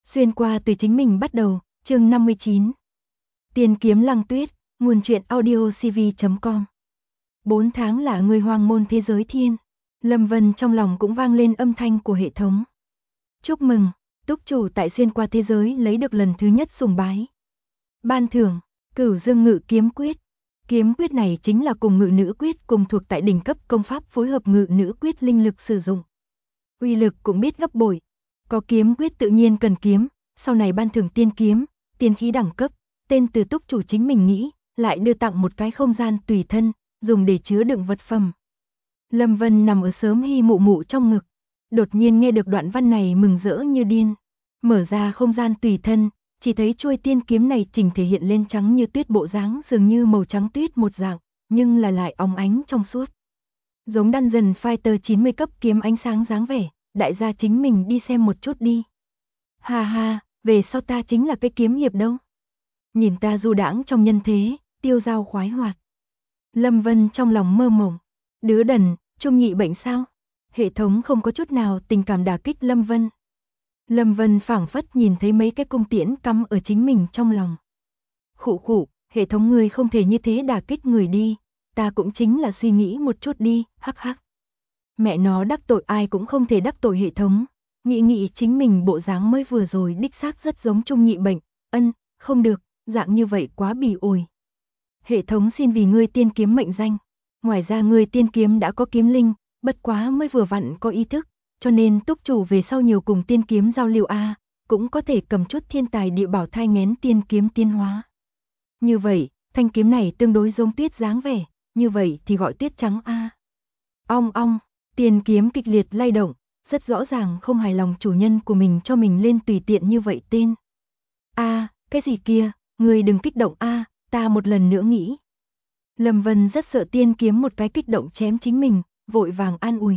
Xuyên qua từ chính mình bắt đầu, chương 59. Tiên kiếm Lăng Tuyết, nguồn truyện audio cv.com. 4 tháng là người hoàng môn thế giới thiên. Lâm Vân trong lòng cũng vang lên âm thanh của hệ thống. Chúc mừng, túc chủ tại xuyên qua thế giới lấy được lần thứ nhất sùng bái. Ban thưởng, Cửu Dương Ngự Kiếm Quyết. Kiếm quyết này chính là cùng Ngự Nữ Quyết cùng thuộc tại đỉnh cấp công pháp phối hợp Ngự Nữ Quyết linh lực sử dụng. Uy lực cũng biết gấp bội. Có kiếm quyết tự nhiên cần kiếm, sau này ban thưởng tiên kiếm, tiên khí đẳng cấp, tên từ túc chủ chính mình nghĩ, lại đưa tặng một cái không gian tùy thân, dùng để chứa đựng vật phẩm. Lâm Vân nằm ở Sớm Hy mụ mụ trong ngực, đột nhiên nghe được đoạn văn này mừng rỡ như điên. Mở ra không gian tùy thân, chỉ thấy chuôi tiên kiếm này chỉnh thể hiện lên trắng như tuyết bộ dáng dường như màu trắng tuyết một dạng, nhưng là lại óng ánh trong suốt. Giống Dungeon Fighter 90 cấp kiếm ánh sáng dáng vẻ, đại gia chính mình đi xem một chút đi. Ha ha, về sau ta chính là cái kiếm hiệp đâu. Nhìn ta du đãng trong nhân thế, tiêu dao khoái hoạt. Lâm Vân trong lòng mơ mộng, đứa đần, trung nhị bệnh sao? Hệ thống không có chút nào tình cảm đả kích Lâm Vân. Lâm Vân phảng phất nhìn thấy mấy cái cung tiễn cắm ở chính mình trong lòng. Khụ khụ, hệ thống người không thể như thế đả kích người đi, ta cũng chính là suy nghĩ một chút đi, hắc hắc. Mẹ nó đắc tội ai cũng không thể đắc tội hệ thống, nghĩ chính mình bộ dáng mới vừa rồi đích xác rất giống trung nhị bệnh, không được, dạng như vậy quá bỉ ổi. Hệ thống xin vì ngươi tiên kiếm mệnh danh, ngoài ra ngươi tiên kiếm đã có kiếm linh, bất quá mới vừa vặn có ý thức, cho nên túc chủ về sau nhiều cùng tiên kiếm giao lưu a, cũng có thể cầm chút thiên tài địa bảo thai nghén tiên kiếm tiên hóa. Như vậy, thanh kiếm này tương đối giống tuyết dáng vẻ, như vậy thì gọi tuyết trắng a. Ong ong, tiên kiếm kịch liệt lay động, rất rõ ràng không hài lòng chủ nhân của mình cho mình lên tùy tiện như vậy tên. A, cái gì kia, ngươi đừng kích động a, ta một lần nữa nghĩ. Lâm Vân rất sợ tiên kiếm một cái kích động chém chính mình, vội vàng an ủi.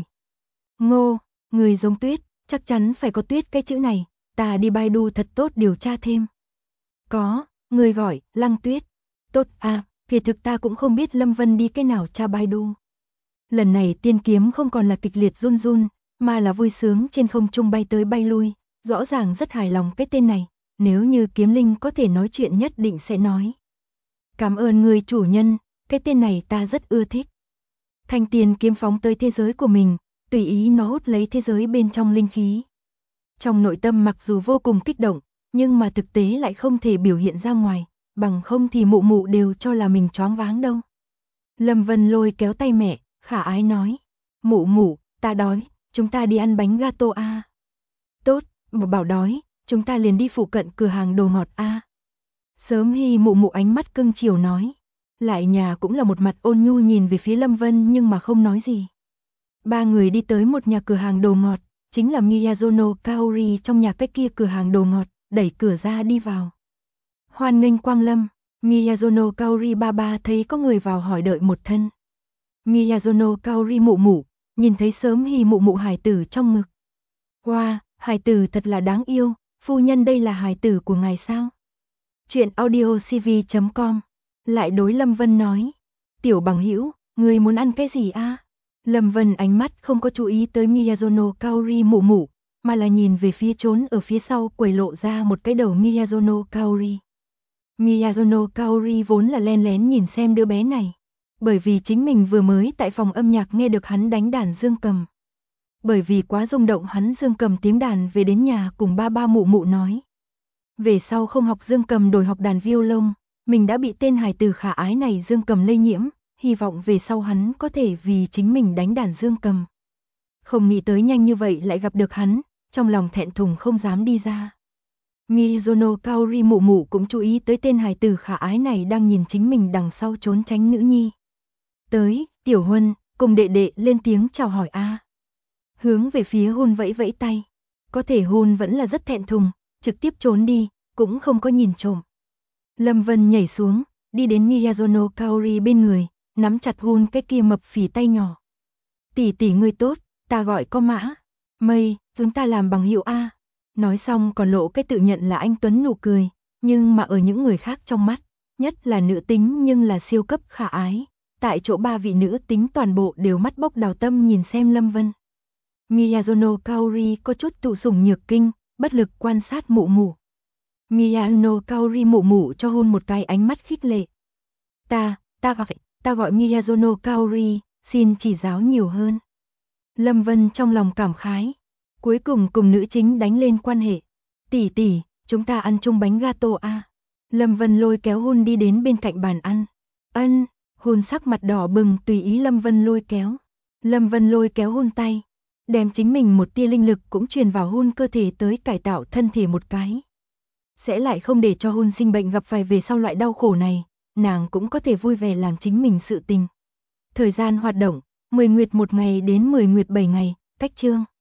Ngô, người giống tuyết, chắc chắn phải có tuyết cái chữ này, ta đi Baidu thật tốt điều tra thêm. Có, người gọi, Lăng Tuyết. Tốt a, kỳ thực ta cũng không biết Lâm Vân đi cái nào tra Baidu. Lần này tiên kiếm không còn là kịch liệt run run, mà là vui sướng trên không trung bay tới bay lui, rõ ràng rất hài lòng cái tên này, nếu như kiếm linh có thể nói chuyện nhất định sẽ nói. Cảm ơn người chủ nhân, cái tên này ta rất ưa thích. Thanh tiền kiếm phóng tới thế giới của mình, tùy ý nó hút lấy thế giới bên trong linh khí. Trong nội tâm mặc dù vô cùng kích động, nhưng mà thực tế lại không thể biểu hiện ra ngoài, bằng không thì mụ mụ đều cho là mình choáng váng đâu. Lâm Vân lôi kéo tay mẹ, khả ái nói, mụ mụ, ta đói, chúng ta đi ăn bánh gato a. Tốt, bảo đói, chúng ta liền đi phụ cận cửa hàng đồ ngọt a. Sớm Hy mụ mụ ánh mắt cưng chiều nói, lại nhà cũng là một mặt ôn nhu nhìn về phía Lâm Vân nhưng mà không nói gì. Ba người đi tới một nhà cửa hàng đồ ngọt, chính là Miyazono Kaori trong nhà cái kia cửa hàng đồ ngọt, đẩy cửa ra đi vào. Hoan nghênh quang lâm, Miyazono Kaori ba ba thấy có người vào hỏi đợi một thân. Miyazono Kaori mụ mụ, nhìn thấy Sớm Hy mụ mụ hài tử trong ngực. Wow, hài tử thật là đáng yêu, phu nhân đây là hài tử của ngài sao? Chuyện audio cv.com, lại đối Lâm Vân nói. Tiểu bằng hữu, người muốn ăn cái gì a? Lâm Vân ánh mắt không có chú ý tới Miyazono Kaori mụ mụ, mà là nhìn về phía trốn ở phía sau quầy lộ ra một cái đầu Miyazono Kaori. Miyazono Kaori vốn là len lén nhìn xem đứa bé này, bởi vì chính mình vừa mới tại phòng âm nhạc nghe được hắn đánh đàn dương cầm. Bởi vì quá rung động hắn dương cầm tiếng đàn về đến nhà cùng ba ba mụ mụ nói. Về sau không học dương cầm đổi học đàn violon, mình đã bị tên hài tử khả ái này dương cầm lây nhiễm, hy vọng về sau hắn có thể vì chính mình đánh đàn dương cầm. Không nghĩ tới nhanh như vậy lại gặp được hắn, trong lòng thẹn thùng không dám đi ra. Miyazono Kaori mụ mụ cũng chú ý tới tên hài tử khả ái này đang nhìn chính mình đằng sau trốn tránh nữ nhi. Tới, Tiểu Huân, cùng đệ đệ lên tiếng chào hỏi a. Hướng về phía Hun vẫy vẫy tay. Có thể Hun vẫn là rất thẹn thùng, trực tiếp trốn đi, cũng không có nhìn trộm. Lâm Vân nhảy xuống, đi đến Miyazono Kaori bên người, nắm chặt Hun cái kia mập phì tay nhỏ. Tỷ tỷ ngươi tốt, ta gọi có mã. Mây, chúng ta làm bằng hữu a. Nói xong còn lộ cái tự nhận là anh Tuấn nụ cười, nhưng mà ở những người khác trong mắt, nhất là nữ tính nhưng là siêu cấp khả ái. Tại chỗ ba vị nữ tính toàn bộ đều mắt bốc đào tâm nhìn xem Lâm Vân. Miyazono Kaori có chút thụ sủng nhược kinh, bất lực quan sát mụ mụ. Miyano Kaori mụ mụ cho Hun một cái ánh mắt khích lệ. Ta gọi Miyazono Kaori, xin chỉ giáo nhiều hơn. Lâm Vân trong lòng cảm khái. Cuối cùng cùng nữ chính đánh lên quan hệ. Tỷ tỷ, chúng ta ăn chung bánh gato à? Lâm Vân lôi kéo Hun đi đến bên cạnh bàn ăn. Ân, Hun sắc mặt đỏ bừng tùy ý Lâm Vân lôi kéo. Lâm Vân lôi kéo Hun tay, đem chính mình một tia linh lực cũng truyền vào Hun cơ thể tới cải tạo thân thể một cái. Sẽ lại không để cho Hun sinh bệnh gặp phải về sau loại đau khổ này, nàng cũng có thể vui vẻ làm chính mình sự tình. Thời gian hoạt động, 10 nguyệt 1 ngày đến 10 nguyệt 7 ngày, cách chương.